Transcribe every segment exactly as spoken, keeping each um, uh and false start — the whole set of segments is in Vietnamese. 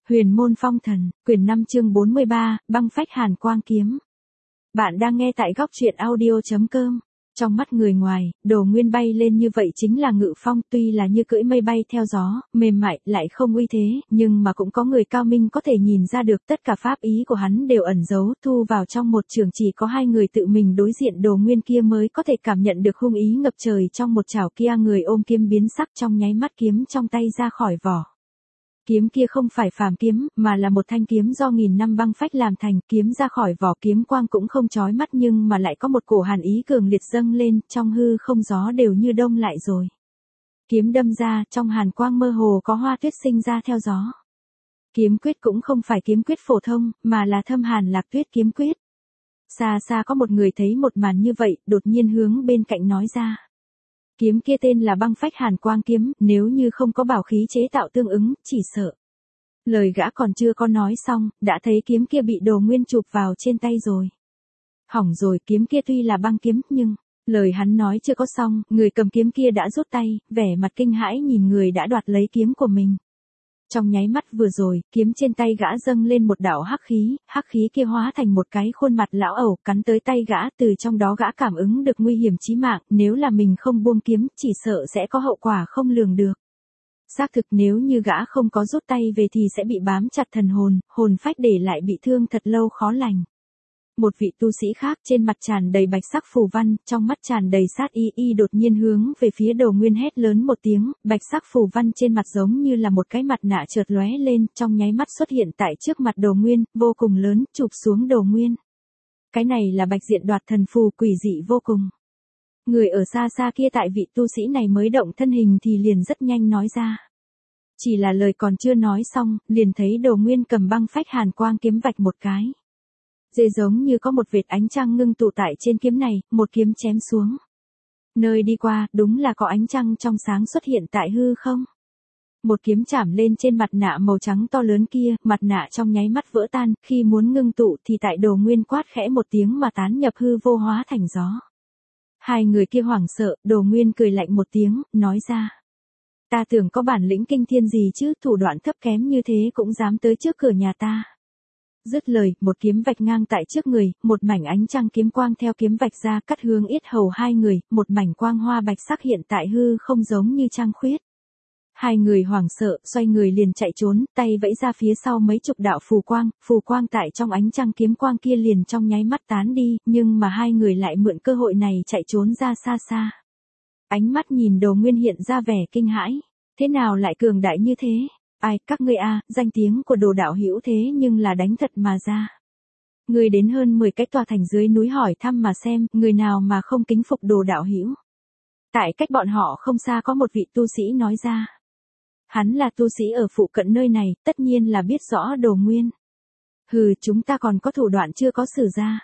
Huyền môn phong thần, quyển năm chương bốn mươi ba, băng phách hàn quang kiếm. Bạn đang nghe tại góc truyện audio chấm com. Trong mắt người ngoài, Đồ Nguyên bay lên như vậy chính là ngự phong, tuy là như cưỡi mây bay theo gió, mềm mại, lại không uy thế, nhưng mà cũng có người cao minh có thể nhìn ra được tất cả pháp ý của hắn đều ẩn giấu, thu vào trong một trường chỉ có hai người tự mình đối diện Đồ Nguyên kia mới có thể cảm nhận được hung ý ngập trời trong một chảo kia. Người ôm kiếm biến sắc trong nháy mắt, kiếm trong tay ra khỏi vỏ. Kiếm kia không phải phàm kiếm, mà là một thanh kiếm do nghìn năm băng phách làm thành, kiếm ra khỏi vỏ kiếm quang cũng không chói mắt nhưng mà lại có một cổ hàn ý cường liệt dâng lên, trong hư không gió đều như đông lại rồi. Kiếm đâm ra, trong hàn quang mơ hồ có hoa tuyết sinh ra theo gió. Kiếm quyết cũng không phải kiếm quyết phổ thông, mà là thâm hàn lạc tuyết kiếm quyết. Xa xa có một người thấy một màn như vậy, đột nhiên hướng bên cạnh nói ra. Kiếm kia tên là băng phách hàn quang kiếm, nếu như không có bảo khí chế tạo tương ứng, chỉ sợ. Lời gã còn chưa có nói xong, đã thấy kiếm kia bị Đồ Nguyên chụp vào trên tay rồi. Hỏng rồi, kiếm kia tuy là băng kiếm, nhưng, lời hắn nói chưa có xong, người cầm kiếm kia đã rút tay, vẻ mặt kinh hãi nhìn người đã đoạt lấy kiếm của mình. Trong nháy mắt vừa rồi, kiếm trên tay gã dâng lên một đạo hắc khí, hắc khí kia hóa thành một cái khuôn mặt lão ẩu cắn tới tay gã, từ trong đó gã cảm ứng được nguy hiểm chí mạng, nếu là mình không buông kiếm, chỉ sợ sẽ có hậu quả không lường được. Xác thực nếu như gã không có rút tay về thì sẽ bị bám chặt thần hồn, hồn phách để lại bị thương thật lâu khó lành. Một vị tu sĩ khác trên mặt tràn đầy bạch sắc phù văn, trong mắt tràn đầy sát ý, y đột nhiên hướng về phía Đồ Nguyên hét lớn một tiếng, bạch sắc phù văn trên mặt giống như là một cái mặt nạ chợt lóe lên, trong nháy mắt xuất hiện tại trước mặt Đồ Nguyên, vô cùng lớn, chụp xuống Đồ Nguyên. Cái này là bạch diện đoạt thần phù, quỷ dị vô cùng. Người ở xa xa kia tại vị tu sĩ này mới động thân hình thì liền rất nhanh nói ra. Chỉ là lời còn chưa nói xong, liền thấy Đồ Nguyên cầm băng phách hàn quang kiếm vạch một cái. Dễ giống như có một vệt ánh trăng ngưng tụ tại trên kiếm này, một kiếm chém xuống. Nơi đi qua, đúng là có ánh trăng trong sáng xuất hiện tại hư không. Một kiếm chạm lên trên mặt nạ màu trắng to lớn kia, mặt nạ trong nháy mắt vỡ tan, khi muốn ngưng tụ thì tại Đồ Nguyên quát khẽ một tiếng mà tán nhập hư vô hóa thành gió. Hai người kia hoảng sợ, Đồ Nguyên cười lạnh một tiếng, nói ra. Ta tưởng có bản lĩnh kinh thiên gì chứ, thủ đoạn thấp kém như thế cũng dám tới trước cửa nhà ta. Dứt lời, một kiếm vạch ngang tại trước người, một mảnh ánh trăng kiếm quang theo kiếm vạch ra cắt hướng yết hầu hai người, một mảnh quang hoa bạch sắc hiện tại hư không giống như trăng khuyết. Hai người hoảng sợ, xoay người liền chạy trốn, tay vẫy ra phía sau mấy chục đạo phù quang, phù quang tại trong ánh trăng kiếm quang kia liền trong nháy mắt tán đi, nhưng mà hai người lại mượn cơ hội này chạy trốn ra xa xa. Ánh mắt nhìn Đồ Nguyên hiện ra vẻ kinh hãi, thế nào lại cường đại như thế? Ai, các ngươi a, danh tiếng của Đồ đạo hữu thế nhưng là đánh thật mà ra. Người đến hơn mười cái tòa thành dưới núi hỏi thăm mà xem, người nào mà không kính phục Đồ đạo hữu. Tại cách bọn họ không xa có một vị tu sĩ nói ra. Hắn là tu sĩ ở phụ cận nơi này, tất nhiên là biết rõ Đồ Nguyên. Hừ, chúng ta còn có thủ đoạn chưa có sử ra.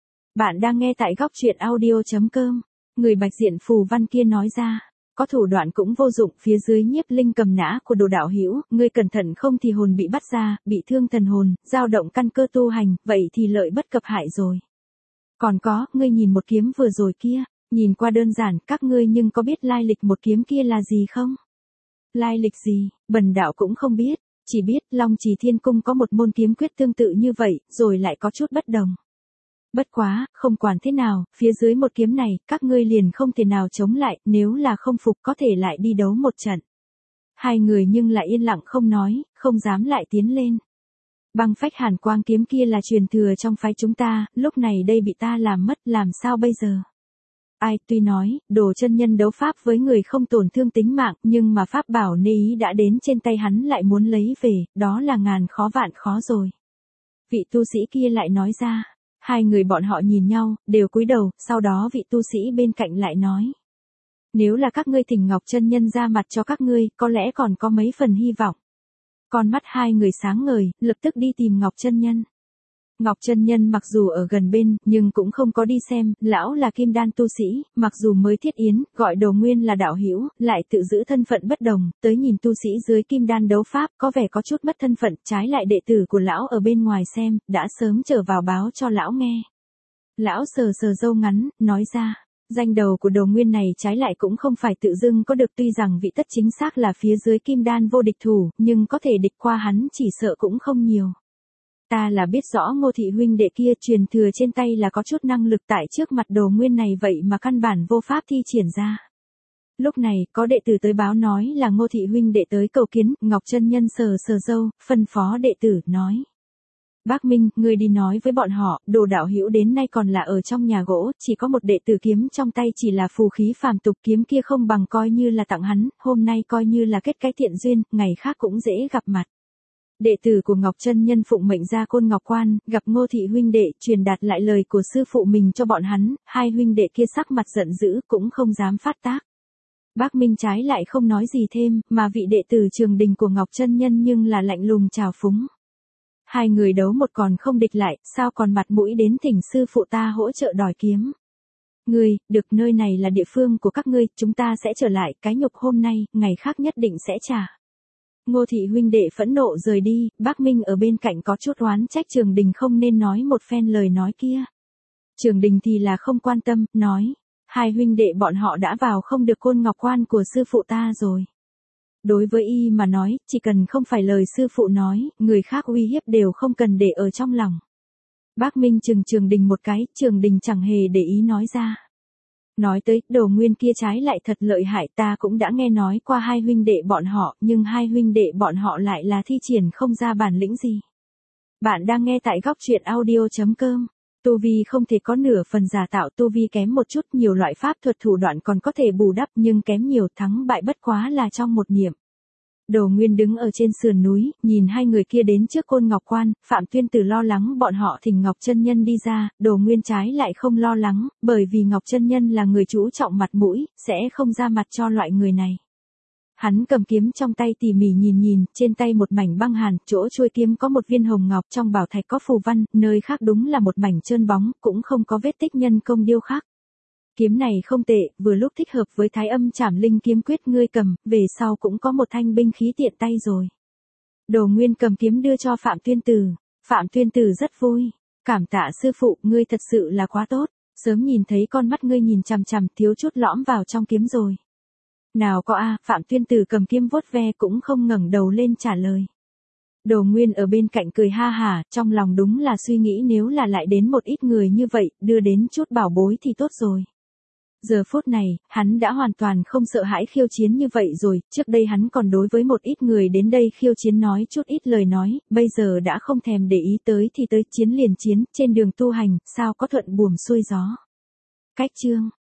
Bạn đang nghe tại góc truyện audio chấm com. Người bạch diện phù văn kia nói ra. Có thủ đoạn cũng vô dụng, phía dưới nhiếp linh cầm nã của Đồ đạo hữu, ngươi cẩn thận không thì hồn bị bắt ra, bị thương thần hồn, dao động căn cơ tu hành, vậy thì lợi bất cập hại rồi. Còn có, ngươi nhìn một kiếm vừa rồi kia, nhìn qua đơn giản, các ngươi nhưng có biết lai lịch một kiếm kia là gì không? Lai lịch gì, bần đạo cũng không biết, chỉ biết Long Trì Thiên Cung có một môn kiếm quyết tương tự như vậy, rồi lại có chút bất đồng. Bất quá, không quản thế nào, phía dưới một kiếm này, các ngươi liền không thể nào chống lại, nếu là không phục có thể lại đi đấu một trận. Hai người nhưng lại yên lặng không nói, không dám lại tiến lên. Băng phách hàn quang kiếm kia là truyền thừa trong phái chúng ta, lúc này đây bị ta làm mất, làm sao bây giờ? Ai, tuy nói, Đồ chân nhân đấu pháp với người không tổn thương tính mạng, nhưng mà pháp bảo nê ý đã đến trên tay hắn lại muốn lấy về, đó là ngàn khó vạn khó rồi. Vị tu sĩ kia lại nói ra. Hai người bọn họ nhìn nhau, đều cúi đầu, sau đó vị tu sĩ bên cạnh lại nói. Nếu là các ngươi thỉnh Ngọc chân nhân ra mặt cho các ngươi, có lẽ còn có mấy phần hy vọng. Con mắt hai người sáng ngời, lập tức đi tìm Ngọc chân nhân. Ngọc chân nhân mặc dù ở gần bên, nhưng cũng không có đi xem, lão là kim đan tu sĩ, mặc dù mới thiết yến, gọi Đồ Nguyên là đạo hữu, lại tự giữ thân phận bất đồng, tới nhìn tu sĩ dưới kim đan đấu pháp, có vẻ có chút mất thân phận, trái lại đệ tử của lão ở bên ngoài xem, đã sớm trở vào báo cho lão nghe. Lão sờ sờ râu ngắn, nói ra, Danh đầu của Đồ Nguyên này trái lại cũng không phải tự dưng có được, tuy rằng vị tất chính xác là phía dưới kim đan vô địch thủ, nhưng có thể địch qua hắn chỉ sợ cũng không nhiều. Ta là biết rõ Ngô thị huynh đệ kia truyền thừa trên tay là có chút năng lực, tại trước mặt Đồ Nguyên này vậy mà căn bản vô pháp thi triển ra. Lúc này, có đệ tử tới báo nói là Ngô thị huynh đệ tới cầu kiến. Ngọc chân nhân sờ sờ râu, phân phó đệ tử, nói. Bác Minh, ngươi đi nói với bọn họ, Đồ đạo hữu đến nay còn là ở trong nhà gỗ, chỉ có một đệ tử kiếm trong tay chỉ là phù khí phàm tục, kiếm kia không bằng coi như là tặng hắn, hôm nay coi như là kết cái thiện duyên, ngày khác cũng dễ gặp mặt. Đệ tử của Ngọc chân nhân phụng mệnh ra Côn Ngọc Quan, gặp Ngô thị huynh đệ, truyền đạt lại lời của sư phụ mình cho bọn hắn, hai huynh đệ kia sắc mặt giận dữ, cũng không dám phát tác. Bác Minh trái lại không nói gì thêm, mà vị đệ tử Trường Đình của Ngọc chân nhân nhưng là lạnh lùng trào phúng. Hai người đấu một còn không địch lại, sao còn mặt mũi đến thỉnh sư phụ ta hỗ trợ đòi kiếm. Ngươi, được, nơi này là địa phương của các ngươi, chúng ta sẽ trở lại, cái nhục hôm nay, ngày khác nhất định sẽ trả. Ngô thị huynh đệ phẫn nộ rời đi, bác Minh ở bên cạnh có chút oán trách Trường Đình không nên nói một phen lời nói kia. Trường Đình thì là không quan tâm, nói, hai huynh đệ bọn họ đã vào không được Côn Ngọc Quan của sư phụ ta rồi. Đối với y mà nói, chỉ cần không phải lời sư phụ nói, người khác uy hiếp đều không cần để ở trong lòng. Bác Minh chừng Trường Đình một cái, Trường Đình chẳng hề để ý nói ra. Nói tới, Đồ Nguyên kia trái lại thật lợi hại, ta cũng đã nghe nói qua hai huynh đệ bọn họ, nhưng hai huynh đệ bọn họ lại là thi triển không ra bản lĩnh gì. Bạn đang nghe tại góc truyện audio chấm com. Tu vi không thể có nửa phần giả tạo, tu vi kém một chút, nhiều loại pháp thuật thủ đoạn còn có thể bù đắp, nhưng kém nhiều, thắng bại bất quá là trong một niệm. Đồ Nguyên đứng ở trên sườn núi, nhìn hai người kia đến trước Côn Ngọc Quan, Phạm Tuyên Tử lo lắng bọn họ thỉnh Ngọc chân nhân đi ra, Đồ Nguyên trái lại không lo lắng, bởi vì Ngọc chân nhân là người chú trọng mặt mũi, sẽ không ra mặt cho loại người này. Hắn cầm kiếm trong tay tỉ mỉ nhìn nhìn, trên tay một mảnh băng hàn, chỗ chuôi kiếm có một viên hồng ngọc, trong bảo thạch có phù văn, nơi khác đúng là một mảnh trơn bóng, cũng không có vết tích nhân công điêu khắc. Kiếm này không tệ, vừa lúc thích hợp với Thái Âm Trảm Linh kiếm quyết ngươi cầm, về sau cũng có một thanh binh khí tiện tay rồi. Đồ Nguyên cầm kiếm đưa cho Phạm Tuyên Tử, Phạm Tuyên Tử rất vui, cảm tạ sư phụ, ngươi thật sự là quá tốt, sớm nhìn thấy con mắt ngươi nhìn chằm chằm, thiếu chút lõm vào trong kiếm rồi. Nào có a, Phạm Tuyên Tử cầm kiếm vuốt ve cũng không ngẩng đầu lên trả lời. Đồ Nguyên ở bên cạnh cười ha hả, trong lòng đúng là suy nghĩ nếu là lại đến một ít người như vậy, đưa đến chút bảo bối thì tốt rồi. Giờ phút này, hắn đã hoàn toàn không sợ hãi khiêu chiến như vậy rồi, trước đây hắn còn đối với một ít người đến đây khiêu chiến nói chút ít lời nói, bây giờ đã không thèm để ý tới thì tới chiến liền chiến, trên đường tu hành, sao có thuận buồm xuôi gió. Cách chương